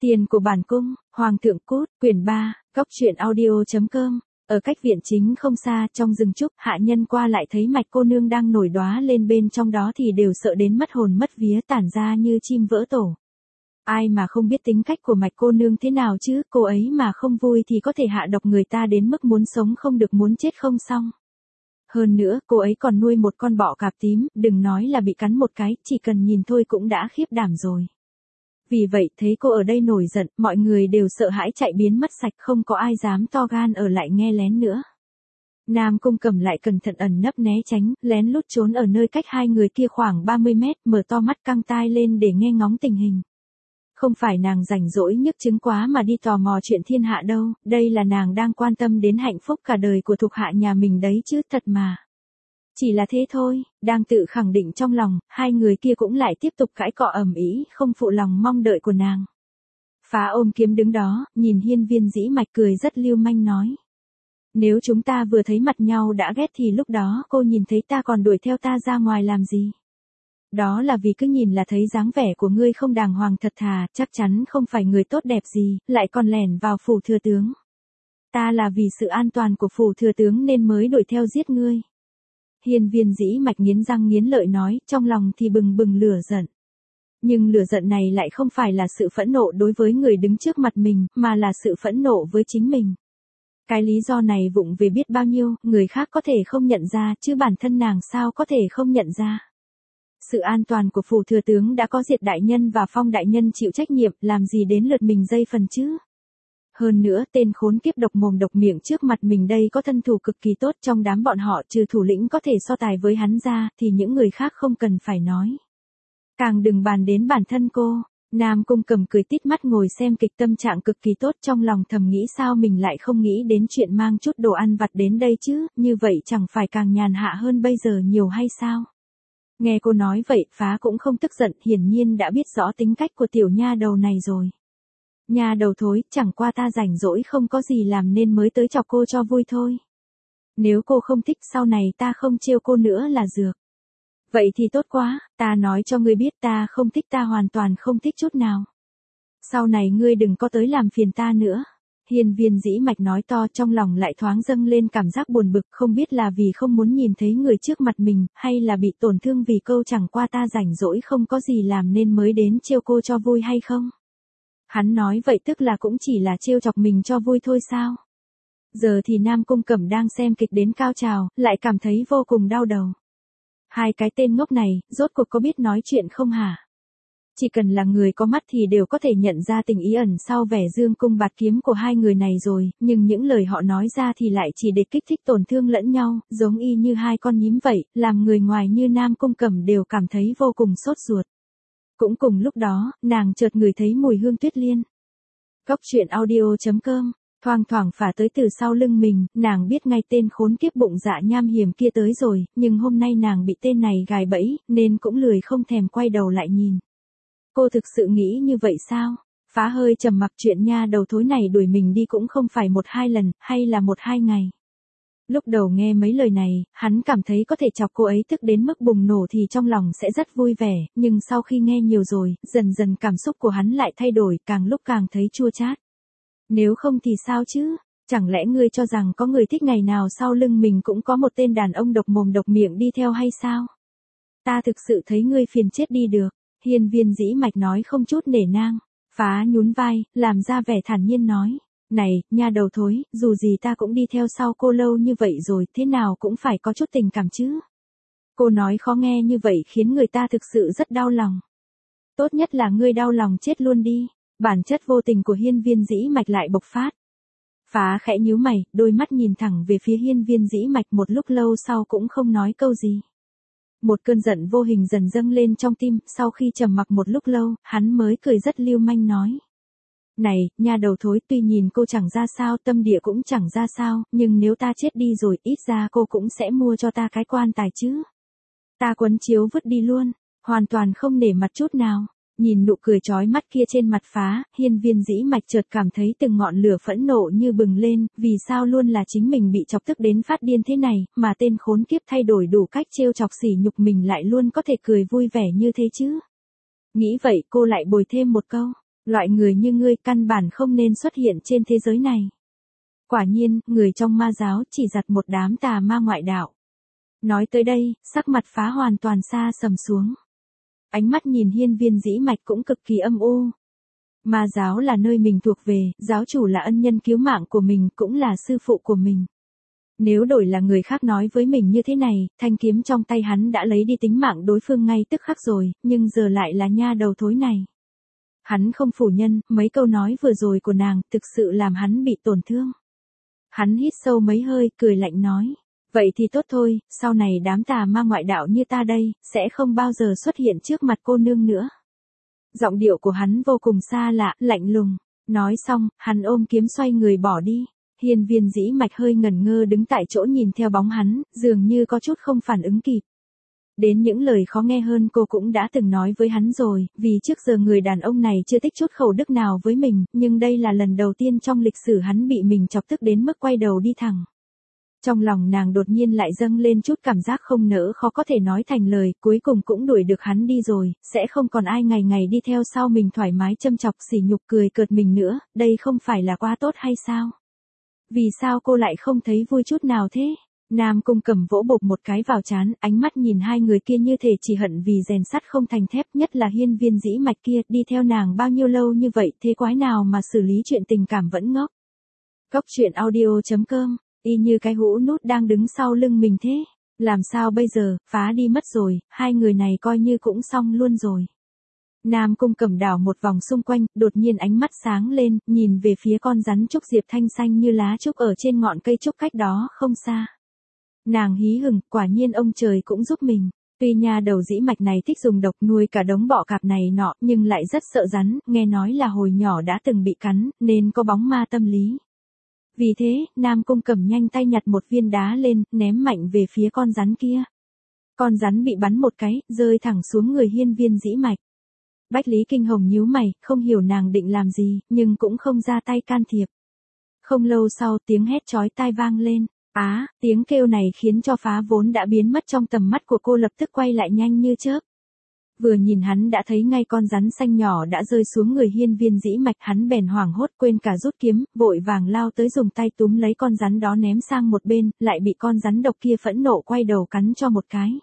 Tiền của bản cung, Hoàng thượng cút, quyển 3, Cóc truyện audio.com. Ở cách viện chính không xa, trong rừng trúc, hạ nhân qua lại thấy Mạch cô nương đang nổi đóa lên bên trong đó thì đều sợ đến mất hồn mất vía, tản ra như chim vỡ tổ. Ai mà không biết tính cách của Mạch cô nương thế nào chứ, cô ấy mà không vui thì có thể hạ độc người ta đến mức muốn sống không được muốn chết không xong. Hơn nữa, cô ấy còn nuôi một con bọ cạp tím, đừng nói là bị cắn một cái, chỉ cần nhìn thôi cũng đã khiếp đảm rồi. Vì vậy, thấy cô ở đây nổi giận, mọi người đều sợ hãi chạy biến mất sạch, không có ai dám to gan ở lại nghe lén nữa. Nam Cung Cẩm lại cẩn thận ẩn nấp né tránh, lén lút trốn ở nơi cách hai người kia khoảng 30 mét, mở to mắt căng tai lên để nghe ngóng tình hình. Không phải nàng rảnh rỗi nhức chứng quá mà đi tò mò chuyện thiên hạ đâu, đây là nàng đang quan tâm đến hạnh phúc cả đời của thuộc hạ nhà mình đấy chứ, thật mà. Chỉ là thế thôi, đang tự khẳng định trong lòng, hai người kia cũng lại tiếp tục cãi cọ ầm ĩ, không phụ lòng mong đợi của nàng. Phá ôm kiếm đứng đó, nhìn Hiên Viên Dĩ Mạch cười rất lưu manh nói. Nếu chúng ta vừa thấy mặt nhau đã ghét thì lúc đó cô nhìn thấy ta còn đuổi theo ta ra ngoài làm gì? Đó là vì cứ nhìn là thấy dáng vẻ của ngươi không đàng hoàng thật thà, chắc chắn không phải người tốt đẹp gì, lại còn lẻn vào phủ thừa tướng. Ta là vì sự an toàn của phủ thừa tướng nên mới đuổi theo giết ngươi. Hiên Viên Dĩ Mạch nghiến răng nghiến lợi nói, trong lòng thì bừng bừng lửa giận. Nhưng lửa giận này lại không phải là sự phẫn nộ đối với người đứng trước mặt mình, mà là sự phẫn nộ với chính mình. Cái lý do này vụng về biết bao nhiêu, người khác có thể không nhận ra, chứ bản thân nàng sao có thể không nhận ra. Sự an toàn của phủ thừa tướng đã có Diệt đại nhân và Phong đại nhân chịu trách nhiệm, làm gì đến lượt mình dây phần chứ. Hơn nữa, tên khốn kiếp độc mồm độc miệng trước mặt mình đây có thân thủ cực kỳ tốt, trong đám bọn họ trừ thủ lĩnh có thể so tài với hắn ra, thì những người khác không cần phải nói. Càng đừng bàn đến bản thân cô. Nam Cung Cẩm cười tít mắt ngồi xem kịch, tâm trạng cực kỳ tốt, trong lòng thầm nghĩ sao mình lại không nghĩ đến chuyện mang chút đồ ăn vặt đến đây chứ, như vậy chẳng phải càng nhàn hạ hơn bây giờ nhiều hay sao? Nghe cô nói vậy, Phá cũng không tức giận, hiển nhiên đã biết rõ tính cách của tiểu nha đầu này rồi. Nha đầu thối, chẳng qua ta rảnh rỗi không có gì làm nên mới tới chọc cô cho vui thôi. Nếu cô không thích sau này ta không trêu cô nữa là dược. Vậy thì tốt quá, ta nói cho ngươi biết ta không thích, ta hoàn toàn không thích chút nào. Sau này ngươi đừng có tới làm phiền ta nữa. Hiên Viên Dĩ Mạch nói to, trong lòng lại thoáng dâng lên cảm giác buồn bực, không biết là vì không muốn nhìn thấy người trước mặt mình, hay là bị tổn thương vì câu chẳng qua ta rảnh rỗi không có gì làm nên mới đến trêu cô cho vui hay không? Hắn nói vậy tức là cũng chỉ là trêu chọc mình cho vui thôi sao? Giờ thì Nam Cung Cẩm đang xem kịch đến cao trào, lại cảm thấy vô cùng đau đầu. Hai cái tên ngốc này, rốt cuộc có biết nói chuyện không hả? Chỉ cần là người có mắt thì đều có thể nhận ra tình ý ẩn sau vẻ dương cung bạt kiếm của hai người này rồi, nhưng những lời họ nói ra thì lại chỉ để kích thích tổn thương lẫn nhau, giống y như hai con nhím vậy, làm người ngoài như Nam Cung Cẩm đều cảm thấy vô cùng sốt ruột. Cũng cùng lúc đó, nàng chợt ngửi thấy mùi hương tuyết liên. Cóc truyện audio.com. Thoang thoảng phả tới từ sau lưng mình, nàng biết ngay tên khốn kiếp bụng dạ nham hiểm kia tới rồi, nhưng hôm nay nàng bị tên này gài bẫy, nên cũng lười không thèm quay đầu lại nhìn. Cô thực sự nghĩ như vậy sao? Phá hơi trầm mặc, chuyện nha đầu thối này đuổi mình đi cũng không phải 1-2 lần, hay là 1-2 ngày. Lúc đầu nghe mấy lời này, hắn cảm thấy có thể chọc cô ấy tức đến mức bùng nổ thì trong lòng sẽ rất vui vẻ, nhưng sau khi nghe nhiều rồi, dần dần cảm xúc của hắn lại thay đổi, càng lúc càng thấy chua chát. Nếu không thì sao chứ? Chẳng lẽ ngươi cho rằng có người thích ngày nào sau lưng mình cũng có một tên đàn ông độc mồm độc miệng đi theo hay sao? Ta thực sự thấy ngươi phiền chết đi được. Hiên Viên Dĩ Mạch nói không chút nể nang. Phá nhún vai, làm ra vẻ thản nhiên nói. Này, nha đầu thối, dù gì ta cũng đi theo sau cô lâu như vậy rồi, thế nào cũng phải có chút tình cảm chứ. Cô nói khó nghe như vậy khiến người ta thực sự rất đau lòng. Tốt nhất là ngươi đau lòng chết luôn đi. Bản chất vô tình của Hiên Viên Dĩ Mạch lại bộc phát. Phá khẽ nhíu mày, đôi mắt nhìn thẳng về phía Hiên Viên Dĩ Mạch, một lúc lâu sau cũng không nói câu gì. Một cơn giận vô hình dần dâng lên trong tim, sau khi trầm mặc một lúc lâu, hắn mới cười rất lưu manh nói. Này, nha đầu thối, tuy nhìn cô chẳng ra sao, tâm địa cũng chẳng ra sao, nhưng nếu ta chết đi rồi, ít ra cô cũng sẽ mua cho ta cái quan tài chứ. Ta quấn chiếu vứt đi luôn, hoàn toàn không nể mặt chút nào. Nhìn nụ cười chói mắt kia trên mặt Phá, Hiên Viên Dĩ Mạch chợt cảm thấy từng ngọn lửa phẫn nộ như bừng lên, vì sao luôn là chính mình bị chọc tức đến phát điên thế này, mà tên khốn kiếp thay đổi đủ cách trêu chọc sỉ nhục mình lại luôn có thể cười vui vẻ như thế chứ. Nghĩ vậy cô lại bồi thêm một câu, Loại người như ngươi căn bản không nên xuất hiện trên thế giới này. Quả nhiên, người trong ma giáo chỉ giặt một đám tà ma ngoại đạo. Nói tới đây, sắc mặt phá hoàn toàn xa sầm xuống. Ánh mắt nhìn hiên viên dĩ mạch cũng cực kỳ âm u. Ma giáo là nơi mình thuộc về, giáo chủ là ân nhân cứu mạng của mình, cũng là sư phụ của mình. Nếu đổi là người khác nói với mình như thế này, thanh kiếm trong tay hắn đã lấy đi tính mạng đối phương ngay tức khắc rồi, nhưng giờ lại là nha đầu thối này. Hắn không phủ nhận, mấy câu nói vừa rồi của nàng thực sự làm hắn bị tổn thương. Hắn hít sâu mấy hơi, cười lạnh nói. Vậy thì tốt thôi, sau này đám tà ma ngoại đạo như ta đây, sẽ không bao giờ xuất hiện trước mặt cô nương nữa. Giọng điệu của hắn vô cùng xa lạ, lạnh lùng. Nói xong, hắn ôm kiếm xoay người bỏ đi. Hiên viên dĩ mạch hơi ngẩn ngơ đứng tại chỗ nhìn theo bóng hắn, dường như có chút không phản ứng kịp. Đến những lời khó nghe hơn cô cũng đã từng nói với hắn rồi, vì trước giờ người đàn ông này chưa tích chút khẩu đức nào với mình, nhưng đây là lần đầu tiên trong lịch sử hắn bị mình chọc tức đến mức quay đầu đi thẳng. Trong lòng nàng đột nhiên lại dâng lên chút cảm giác không nỡ khó có thể nói thành lời, cuối cùng cũng đuổi được hắn đi rồi, sẽ không còn ai ngày ngày đi theo sau mình thoải mái châm chọc sỉ nhục cười cợt mình nữa, đây không phải là quá tốt hay sao? Vì sao cô lại không thấy vui chút nào thế? Nam Cung Cẩm vỗ bộp một cái vào trán, ánh mắt nhìn hai người kia như thể chỉ hận vì rèn sắt không thành thép, nhất là hiên viên dĩ mạch kia, đi theo nàng bao nhiêu lâu như vậy, thế quái nào mà xử lý chuyện tình cảm vẫn ngốc. Góc truyện audio.com, y như cái hũ nút đang đứng sau lưng mình thế. Làm sao bây giờ, phá đi mất rồi, hai người này coi như cũng xong luôn rồi. Nam Cung Cẩm đảo một vòng xung quanh, đột nhiên ánh mắt sáng lên, nhìn về phía con rắn trúc diệp thanh xanh như lá trúc ở trên ngọn cây trúc cách đó không xa. Nàng hí hửng, quả nhiên ông trời cũng giúp mình. Tuy nha đầu dĩ mạch này thích dùng độc nuôi cả đống bọ cạp này nọ, nhưng lại rất sợ rắn, nghe nói là hồi nhỏ đã từng bị cắn, nên có bóng ma tâm lý. Vì thế, Nam Cung Cẩm nhanh tay nhặt một viên đá lên, ném mạnh về phía con rắn kia. Con rắn bị bắn một cái, rơi thẳng xuống người hiên viên dĩ mạch. Bách Lý Kinh Hồng nhíu mày, không hiểu nàng định làm gì, nhưng cũng không ra tay can thiệp. Không lâu sau, tiếng hét chói tai vang lên. Tiếng kêu này khiến cho phá vốn đã biến mất trong tầm mắt của cô lập tức quay lại nhanh như chớp. Vừa nhìn hắn đã thấy ngay con rắn xanh nhỏ đã rơi xuống người hiên viên dĩ mạch, hắn bèn hoảng hốt quên cả rút kiếm, vội vàng lao tới dùng tay túm lấy con rắn đó ném sang một bên, lại bị con rắn độc kia phẫn nộ quay đầu cắn cho một cái.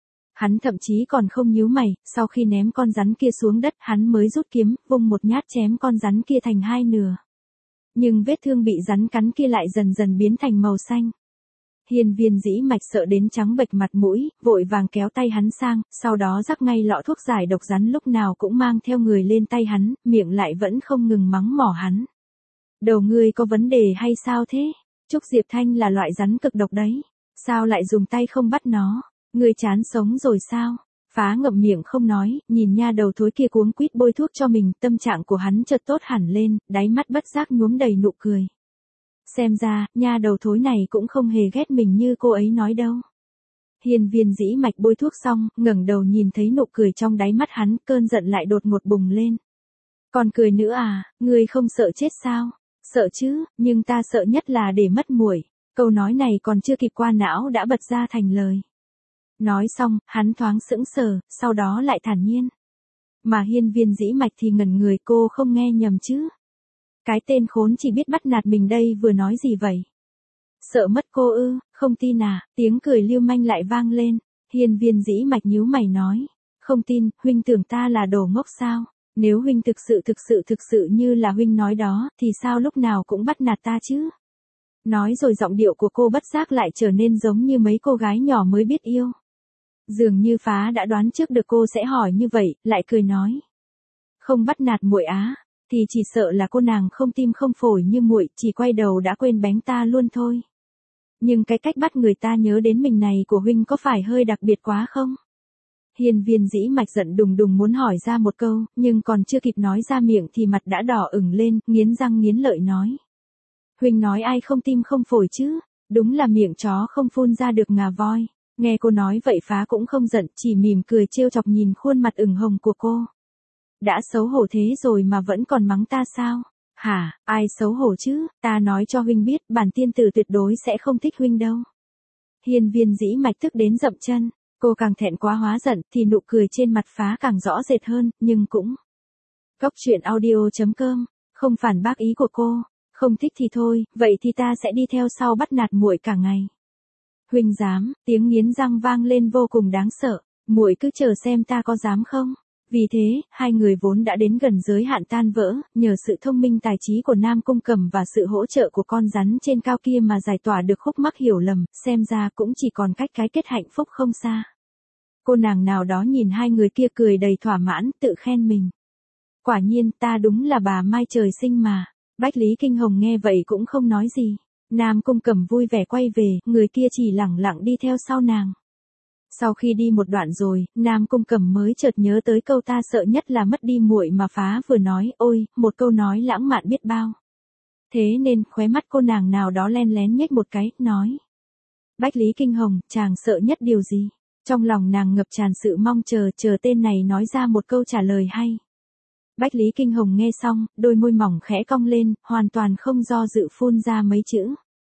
Hắn thậm chí còn không nhíu mày, sau khi ném con rắn kia xuống đất, hắn mới rút kiếm, vung một nhát chém con rắn kia thành hai nửa. Nhưng vết thương bị rắn cắn kia lại dần dần biến thành màu xanh. Hiên viên dĩ mạch sợ đến trắng bệch mặt mũi, vội vàng kéo tay hắn sang, sau đó rắc ngay lọ thuốc giải độc rắn lúc nào cũng mang theo người lên tay hắn, miệng lại vẫn không ngừng mắng mỏ hắn. Đầu ngươi có vấn đề hay sao thế? Trúc Diệp Thanh là loại rắn cực độc đấy. Sao lại dùng tay không bắt nó? Ngươi chán sống rồi sao? Phá ngậm miệng không nói, nhìn nha đầu thối kia cuống quýt bôi thuốc cho mình, tâm trạng của hắn chợt tốt hẳn lên, đáy mắt bất giác nhuốm đầy nụ cười. Xem ra, nha đầu thối này cũng không hề ghét mình như cô ấy nói đâu. Hiên viên dĩ mạch bôi thuốc xong, ngẩng đầu nhìn thấy nụ cười trong đáy mắt hắn, cơn giận lại đột ngột bùng lên. Còn cười nữa à, ngươi không sợ chết sao? Sợ chứ, nhưng ta sợ nhất là để mất muội. Câu nói này còn chưa kịp qua não đã bật ra thành lời. Nói xong, hắn thoáng sững sờ, sau đó lại thản nhiên. Mà hiên viên dĩ mạch thì ngẩn người, cô không nghe nhầm chứ. Cái tên khốn chỉ biết bắt nạt mình đây vừa nói gì vậy? Sợ mất cô ư, không tin à, tiếng cười lưu manh lại vang lên. Hiên viên dĩ mạch nhíu mày nói. Không tin, huynh tưởng ta là đồ ngốc sao? Nếu huynh thực sự như là huynh nói đó, thì sao lúc nào cũng bắt nạt ta chứ? Nói rồi giọng điệu của cô bất giác lại trở nên giống như mấy cô gái nhỏ mới biết yêu. Dường như phá đã đoán trước được cô sẽ hỏi như vậy, lại cười nói. Không bắt nạt muội á, thì chỉ sợ là cô nàng không tim không phổi như muội, chỉ quay đầu đã quên bánh ta luôn thôi. Nhưng cái cách bắt người ta nhớ đến mình này của huynh có phải hơi đặc biệt quá không? Hiên viên dĩ mạch giận đùng đùng muốn hỏi ra một câu, nhưng còn chưa kịp nói ra miệng thì mặt đã đỏ ửng lên, nghiến răng nghiến lợi nói. Huynh nói ai không tim không phổi chứ, đúng là miệng chó không phun ra được ngà voi. Nghe cô nói vậy phá cũng không giận, chỉ mỉm cười trêu chọc nhìn khuôn mặt ửng hồng của cô. Đã xấu hổ thế rồi mà vẫn còn mắng ta sao? Hả, ai xấu hổ chứ, ta nói cho huynh biết, bản tiên tử tuyệt đối sẽ không thích huynh đâu. Hiên viên dĩ mạch tức đến dậm chân, cô càng thẹn quá hóa giận thì nụ cười trên mặt phá càng rõ rệt hơn, nhưng cũng Cóc truyện audio.com, không phản bác ý của cô, không thích thì thôi, vậy thì ta sẽ đi theo sau bắt nạt muội cả ngày. Huynh dám, tiếng nghiến răng vang lên vô cùng đáng sợ, muội cứ chờ xem ta có dám không. Vì thế, hai người vốn đã đến gần giới hạn tan vỡ, nhờ sự thông minh tài trí của Nam Cung Cẩm và sự hỗ trợ của con rắn trên cao kia mà giải tỏa được khúc mắc hiểu lầm, xem ra cũng chỉ còn cách cái kết hạnh phúc không xa. Cô nàng nào đó nhìn hai người kia cười đầy thỏa mãn, tự khen mình. Quả nhiên ta đúng là bà Mai trời sinh mà. Bách Lý Kinh Hồng nghe vậy cũng không nói gì. Nam Cung Cẩm vui vẻ quay về, người kia chỉ lẳng lặng đi theo sau nàng. Sau khi đi một đoạn rồi, Nam Cung Cẩm mới chợt nhớ tới câu ta sợ nhất là mất đi muội mà phá vừa nói, ôi, một câu nói lãng mạn biết bao. Thế nên khóe mắt cô nàng nào đó len lén nhếch một cái, nói. Bách Lý Kinh Hồng, chàng sợ nhất điều gì? Trong lòng nàng ngập tràn sự mong chờ tên này nói ra một câu trả lời hay. Bách Lý Kinh Hồng nghe xong, đôi môi mỏng khẽ cong lên, hoàn toàn không do dự phun ra mấy chữ.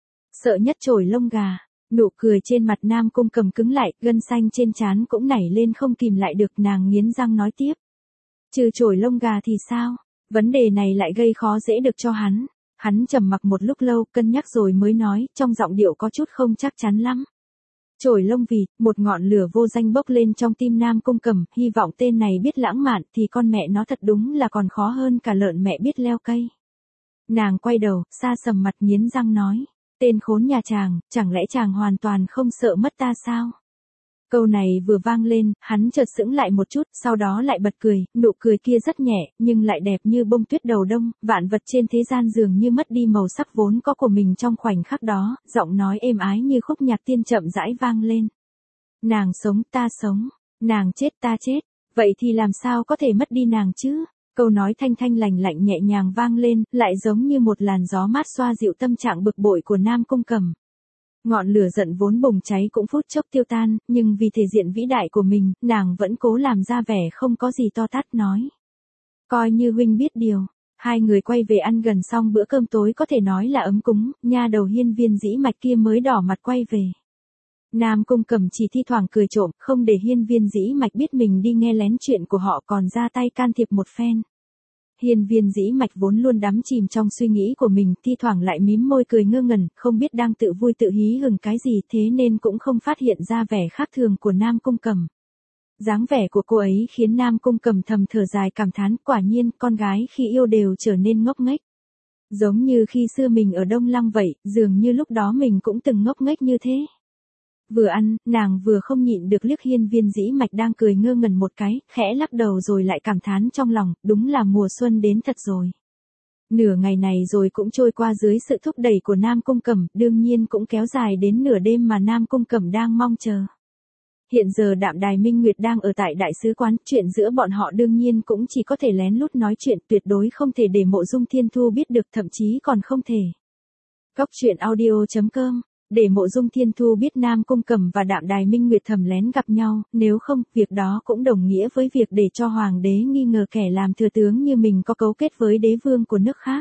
Sợ nhất chổi lông gà. Nụ cười trên mặt Nam Cung Cẩm cứng lại, gân xanh trên trán cũng nảy lên không kìm lại được, nàng nghiến răng nói tiếp. Trừ chổi lông gà thì sao? Vấn đề này lại gây khó dễ được cho hắn. Hắn trầm mặc một lúc lâu, cân nhắc rồi mới nói, trong giọng điệu có chút không chắc chắn lắm. Chổi lông vịt, một ngọn lửa vô danh bốc lên trong tim Nam Cung Cẩm, hy vọng tên này biết lãng mạn thì con mẹ nó thật đúng là còn khó hơn cả lợn mẹ biết leo cây. Nàng quay đầu, xa sầm mặt nghiến răng nói. Tên khốn nhà chàng, chẳng lẽ chàng hoàn toàn không sợ mất ta sao? Câu này vừa vang lên, hắn chợt sững lại một chút, sau đó lại bật cười, nụ cười kia rất nhẹ, nhưng lại đẹp như bông tuyết đầu đông, vạn vật trên thế gian dường như mất đi màu sắc vốn có của mình trong khoảnh khắc đó, giọng nói êm ái như khúc nhạc tiên chậm rãi vang lên. Nàng sống, ta sống, nàng chết, ta chết, vậy thì làm sao có thể mất đi nàng chứ? Câu nói thanh thanh lành lạnh nhẹ nhàng vang lên, lại giống như một làn gió mát xoa dịu tâm trạng bực bội của Nam Cung Cẩm. Ngọn lửa giận vốn bùng cháy cũng phút chốc tiêu tan, nhưng vì thể diện vĩ đại của mình, nàng vẫn cố làm ra vẻ không có gì to tát nói. Coi như huynh biết điều. Hai người quay về ăn gần xong bữa cơm tối có thể nói là ấm cúng, nha đầu Hiên Viên Dĩ Mạch kia mới đỏ mặt quay về. Nam Cung Cẩm chỉ thi thoảng cười trộm, không để Hiên Viên Dĩ Mạch biết mình đi nghe lén chuyện của họ, còn ra tay can thiệp một phen. Hiên Viên Dĩ Mạch vốn luôn đắm chìm trong suy nghĩ của mình, thi thoảng lại mím môi cười ngơ ngẩn, không biết đang tự vui tự hí hửng cái gì, thế nên cũng không phát hiện ra vẻ khác thường của Nam Cung Cẩm. Dáng vẻ của cô ấy khiến Nam Cung Cẩm thầm thở dài cảm thán, quả nhiên con gái khi yêu đều trở nên ngốc nghếch. Giống như khi xưa mình ở Đông Lăng vậy, dường như lúc đó mình cũng từng ngốc nghếch như thế. Vừa ăn, nàng vừa không nhịn được liếc Hiên Viên Dĩ Mạch đang cười ngơ ngẩn một cái, khẽ lắc đầu rồi lại cảm thán trong lòng, đúng là mùa xuân đến thật rồi. Nửa ngày này rồi cũng trôi qua dưới sự thúc đẩy của Nam Cung Cẩm, đương nhiên cũng kéo dài đến nửa đêm mà Nam Cung Cẩm đang mong chờ. Hiện giờ Đạm Đài Minh Nguyệt đang ở tại đại sứ quán, chuyện giữa bọn họ đương nhiên cũng chỉ có thể lén lút nói chuyện, tuyệt đối không thể để Mộ Dung Thiên Thu biết được, thậm chí còn không thể. Cóc truyện audio.com, để Mộ Dung Thiên Thu biết Nam Cung Cẩm và Đạm Đài Minh Nguyệt thầm lén gặp nhau, nếu không, việc đó cũng đồng nghĩa với việc để cho hoàng đế nghi ngờ kẻ làm thừa tướng như mình có cấu kết với đế vương của nước khác.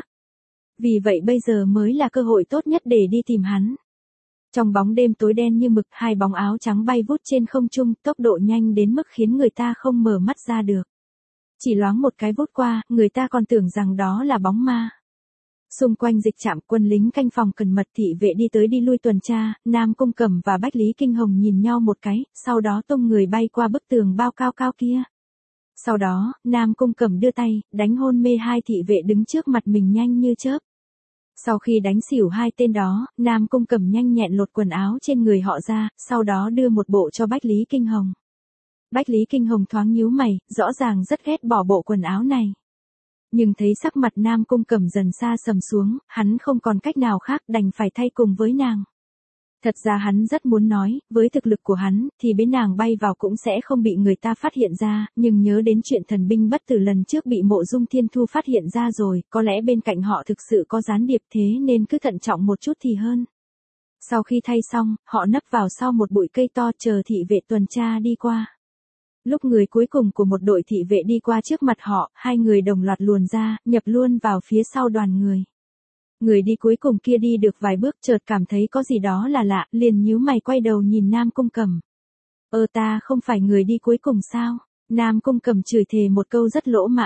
Vì vậy bây giờ mới là cơ hội tốt nhất để đi tìm hắn. Trong bóng đêm tối đen như mực, hai bóng áo trắng bay vút trên không trung, tốc độ nhanh đến mức khiến người ta không mở mắt ra được. Chỉ loáng một cái vút qua, người ta còn tưởng rằng đó là bóng ma. Xung quanh dịch trạm, quân lính canh phòng cẩn mật, thị vệ đi tới đi lui tuần tra, Nam Cung Cẩm và Bách Lý Kinh Hồng nhìn nhau một cái, sau đó tung người bay qua bức tường bao cao cao kia. Sau đó, Nam Cung Cẩm đưa tay, đánh hôn mê hai thị vệ đứng trước mặt mình nhanh như chớp. Sau khi đánh xỉu hai tên đó, Nam Cung Cẩm nhanh nhẹn lột quần áo trên người họ ra, sau đó đưa một bộ cho Bách Lý Kinh Hồng. Bách Lý Kinh Hồng thoáng nhíu mày, rõ ràng rất ghét bỏ bộ quần áo này. Nhưng thấy sắc mặt Nam Cung Cẩm dần xa sầm xuống, hắn không còn cách nào khác, đành phải thay cùng với nàng. Thật ra hắn rất muốn nói, với thực lực của hắn, thì bế nàng bay vào cũng sẽ không bị người ta phát hiện ra, nhưng nhớ đến chuyện thần binh bất tử lần trước bị Mộ Dung Thiên Thu phát hiện ra rồi, có lẽ bên cạnh họ thực sự có gián điệp, thế nên cứ thận trọng một chút thì hơn. Sau khi thay xong, họ nấp vào sau một bụi cây to chờ thị vệ tuần tra đi qua. Lúc người cuối cùng của một đội thị vệ đi qua trước mặt họ, hai người đồng loạt luồn ra, nhập luôn vào phía sau đoàn người. Người đi cuối cùng kia đi được vài bước chợt cảm thấy có gì đó là lạ, liền nhíu mày quay đầu nhìn Nam Cung Cẩm. Ta không phải người đi cuối cùng sao? Nam Cung Cẩm chửi thề một câu rất lỗ mãng.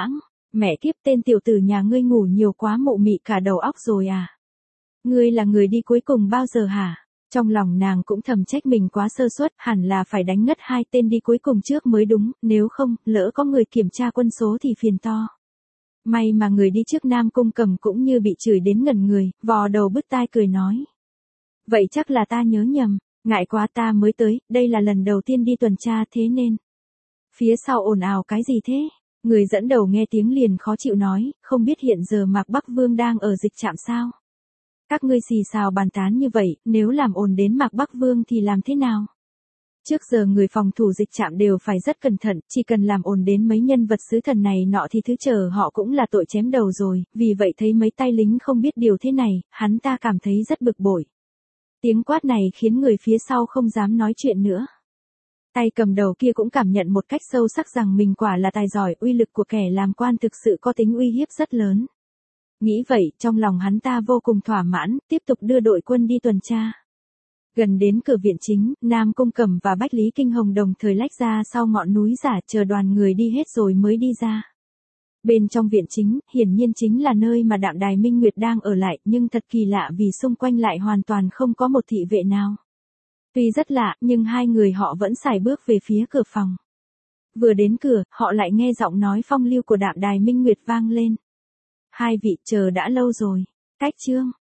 Mẹ kiếp, tên tiểu tử nhà ngươi ngủ nhiều quá mụ mị cả đầu óc rồi à? Ngươi là người đi cuối cùng bao giờ hả? Trong lòng nàng cũng thầm trách mình quá sơ suất, hẳn là phải đánh ngất hai tên đi cuối cùng trước mới đúng, nếu không, lỡ có người kiểm tra quân số thì phiền to. May mà người đi trước Nam Cung Cầm cũng như bị chửi đến ngẩn người, vò đầu bứt tai cười nói. Vậy chắc là ta nhớ nhầm, ngại quá ta mới tới, đây là lần đầu tiên đi tuần tra thế nên. Phía sau ồn ào cái gì thế? Người dẫn đầu nghe tiếng liền khó chịu nói, không biết hiện giờ Mạc Bắc Vương đang ở dịch trạm sao? Các ngươi xì xào bàn tán như vậy, nếu làm ồn đến Mạc Bắc Vương thì làm thế nào? Trước giờ người phòng thủ dịch trạm đều phải rất cẩn thận, chỉ cần làm ồn đến mấy nhân vật sứ thần này nọ thì thứ chờ họ cũng là tội chém đầu rồi, vì vậy thấy mấy tay lính không biết điều thế này, hắn ta cảm thấy rất bực bội. Tiếng quát này khiến người phía sau không dám nói chuyện nữa. Tay cầm đầu kia cũng cảm nhận một cách sâu sắc rằng mình quả là tài giỏi, uy lực của kẻ làm quan thực sự có tính uy hiếp rất lớn. Nghĩ vậy, trong lòng hắn ta vô cùng thỏa mãn, tiếp tục đưa đội quân đi tuần tra. Gần đến cửa viện chính, Nam Cung Cẩm và Bách Lý Kinh Hồng đồng thời lách ra sau ngọn núi giả chờ đoàn người đi hết rồi mới đi ra. Bên trong viện chính, hiển nhiên chính là nơi mà Đạm Đài Minh Nguyệt đang ở lại, nhưng thật kỳ lạ vì xung quanh lại hoàn toàn không có một thị vệ nào. Tuy rất lạ, nhưng hai người họ vẫn sải bước về phía cửa phòng. Vừa đến cửa, họ lại nghe giọng nói phong lưu của Đạm Đài Minh Nguyệt vang lên. Hai vị chờ đã lâu rồi. Cách chương.